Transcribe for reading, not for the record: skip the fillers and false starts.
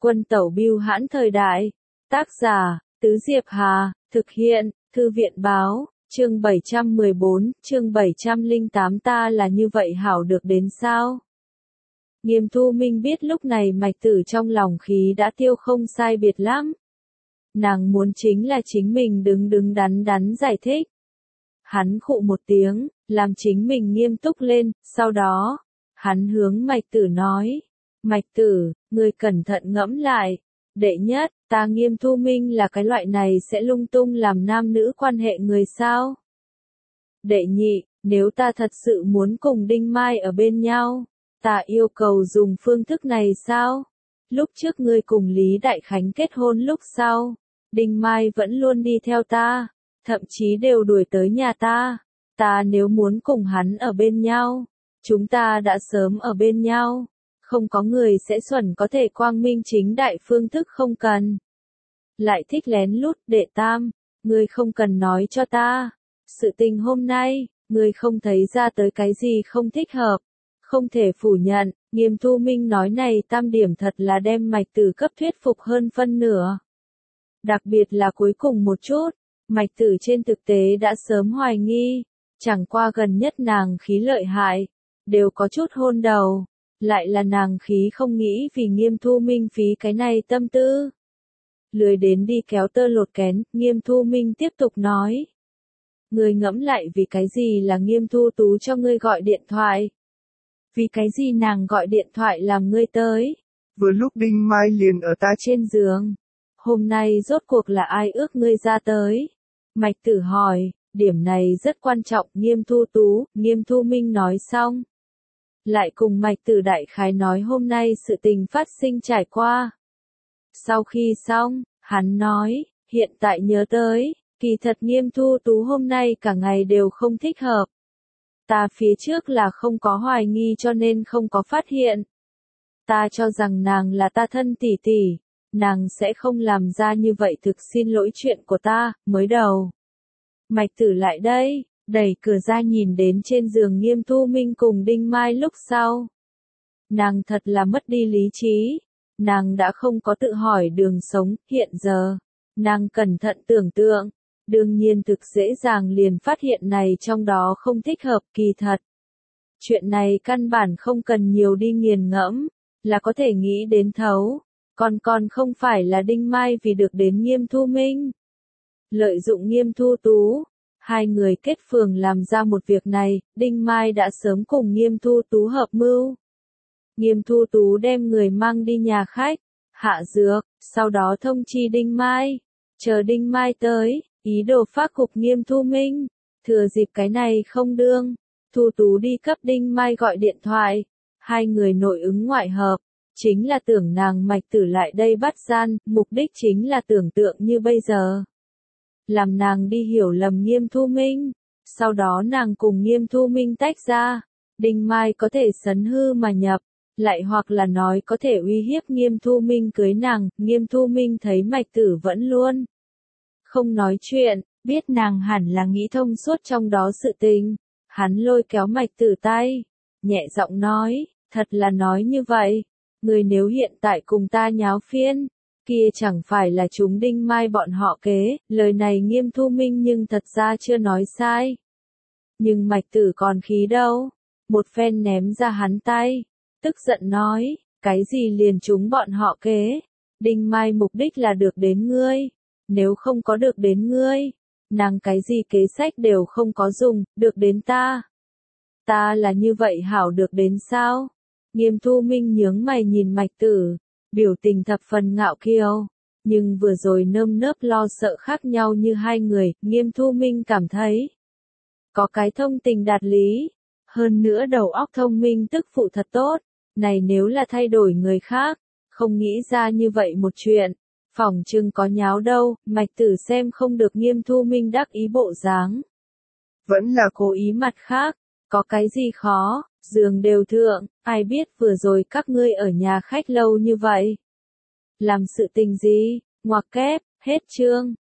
Quân tẩu bưu hãn thời đại. Tác giả, Tứ Diệp Hà, thực hiện, Thư viện báo, chương 714, chương 708 ta là như vậy hảo được đến sao? Nghiêm Thu Minh biết lúc này Mạch Tử trong lòng khí đã tiêu không sai biệt lắm. Nàng muốn chính là chính mình đứng đắn đắn giải thích. Hắn khụ một tiếng, làm chính mình nghiêm túc lên, sau đó, hắn hướng Mạch Tử nói. Mạch Tử, ngươi cẩn thận ngẫm lại. Đệ nhất, ta Nghiêm Thu Minh là cái loại này sẽ lung tung làm nam nữ quan hệ người sao? Đệ nhị, nếu ta thật sự muốn cùng Đinh Mai ở bên nhau, ta yêu cầu dùng phương thức này sao? Lúc trước ngươi cùng Lý Đại Khánh kết hôn lúc sau, Đinh Mai vẫn luôn đi theo ta, thậm chí đều đuổi tới nhà ta. Ta nếu muốn cùng hắn ở bên nhau, chúng ta đã sớm ở bên nhau. Không có người sẽ xuẩn có thể quang minh chính đại phương thức không cần. Lại thích lén lút. Đệ tam, ngươi không cần nói cho ta. Sự tình hôm nay, ngươi không thấy ra tới cái gì không thích hợp. Không thể phủ nhận, Nghiêm Thu Minh nói này tam điểm thật là đem Mạch Tử cấp thuyết phục hơn phân nửa. Đặc biệt là cuối cùng một chút, Mạch Tử trên thực tế đã sớm hoài nghi, chẳng qua gần nhất nàng khí lợi hại, đều có chút hôn đầu. Lại là nàng khí không nghĩ vì Nghiêm Thu Minh phí cái này tâm tư. Lười đến đi kéo tơ lột kén, Nghiêm Thu Minh tiếp tục nói. Ngươi ngẫm lại vì cái gì là Nghiêm Thu Tú cho ngươi gọi điện thoại. Vì cái gì nàng gọi điện thoại làm ngươi tới. Vừa lúc Đinh Mai liền ở ta trên giường. Hôm nay rốt cuộc là ai ước ngươi ra tới? Mạch Tử hỏi, điểm này rất quan trọng. Nghiêm Thu Tú, Nghiêm Thu Minh nói xong. Lại cùng Mạch Tử đại khái nói hôm nay sự tình phát sinh trải qua. Sau khi xong, hắn nói, hiện tại nhớ tới, kỳ thật Nghiêm Thu Tú hôm nay cả ngày đều không thích hợp. Ta phía trước là không có hoài nghi cho nên không có phát hiện. Ta cho rằng nàng là ta thân tỷ tỷ, nàng sẽ không làm ra như vậy thực xin lỗi chuyện của ta, mới đầu. Mạch Tử lại đây. Đẩy cửa ra nhìn đến trên giường Nghiêm Thu Minh cùng Đinh Mai lúc sau. Nàng thật là mất đi lý trí. Nàng đã không có tự hỏi đường sống, hiện giờ. Nàng cẩn thận tưởng tượng. Đương nhiên thực dễ dàng liền phát hiện này trong đó không thích hợp kỳ thật. Chuyện này căn bản không cần nhiều đi nghiền ngẫm, là có thể nghĩ đến thấu. Còn không phải là Đinh Mai vì được đến Nghiêm Thu Minh. Lợi dụng Nghiêm Thu Tú. Hai người kết phường làm ra một việc này, Đinh Mai đã sớm cùng Nghiêm Thu Tú hợp mưu. Nghiêm Thu Tú đem người mang đi nhà khách, hạ dược, sau đó thông chi Đinh Mai. Chờ Đinh Mai tới, ý đồ phác cục Nghiêm Thu Minh. Thừa dịp cái này không đương, Thu Tú đi cấp Đinh Mai gọi điện thoại. Hai người nội ứng ngoại hợp, chính là tưởng nàng Mạch Tử lại đây bắt gian, mục đích chính là tưởng tượng như bây giờ. Làm nàng đi hiểu lầm Nghiêm Thu Minh, sau đó nàng cùng Nghiêm Thu Minh tách ra, Đinh Mai có thể sấn hư mà nhập, lại hoặc là nói có thể uy hiếp Nghiêm Thu Minh cưới nàng. Nghiêm Thu Minh thấy Mạch Tử vẫn luôn không nói chuyện, biết nàng hẳn là nghĩ thông suốt trong đó sự tình, hắn lôi kéo Mạch Tử tay, nhẹ giọng nói, thật là nói như vậy, người nếu hiện tại cùng ta nháo phiên, kia chẳng phải là chúng Đinh Mai bọn họ kế. Lời này Nghiêm Thu Minh nhưng thật ra chưa nói sai. Nhưng Mạch Tử còn khí đâu, một phen ném ra hắn tay, tức giận nói, cái gì liền chúng bọn họ kế, Đinh Mai mục đích là được đến ngươi, nếu không có được đến ngươi, nàng cái gì kế sách đều không có dùng, được đến ta. Ta là như vậy hảo được đến sao? Nghiêm Thu Minh nhướng mày nhìn Mạch Tử. Biểu tình thập phần ngạo kiêu, nhưng vừa rồi nơm nớp lo sợ khác nhau như hai người. Nghiêm Thu Minh cảm thấy có cái thông tình đạt lý, hơn nữa đầu óc thông minh tức phụ thật tốt, này nếu là thay đổi người khác, không nghĩ ra như vậy một chuyện, phỏng chừng có nháo đâu. Mạch Tử xem không được Nghiêm Thu Minh đắc ý bộ dáng, vẫn là cố ý mặt khác, có cái gì khó. Giường đều thượng, ai biết vừa rồi các ngươi ở nhà khách lâu như vậy. Làm sự tình gì, ngoặc kép, hết chương.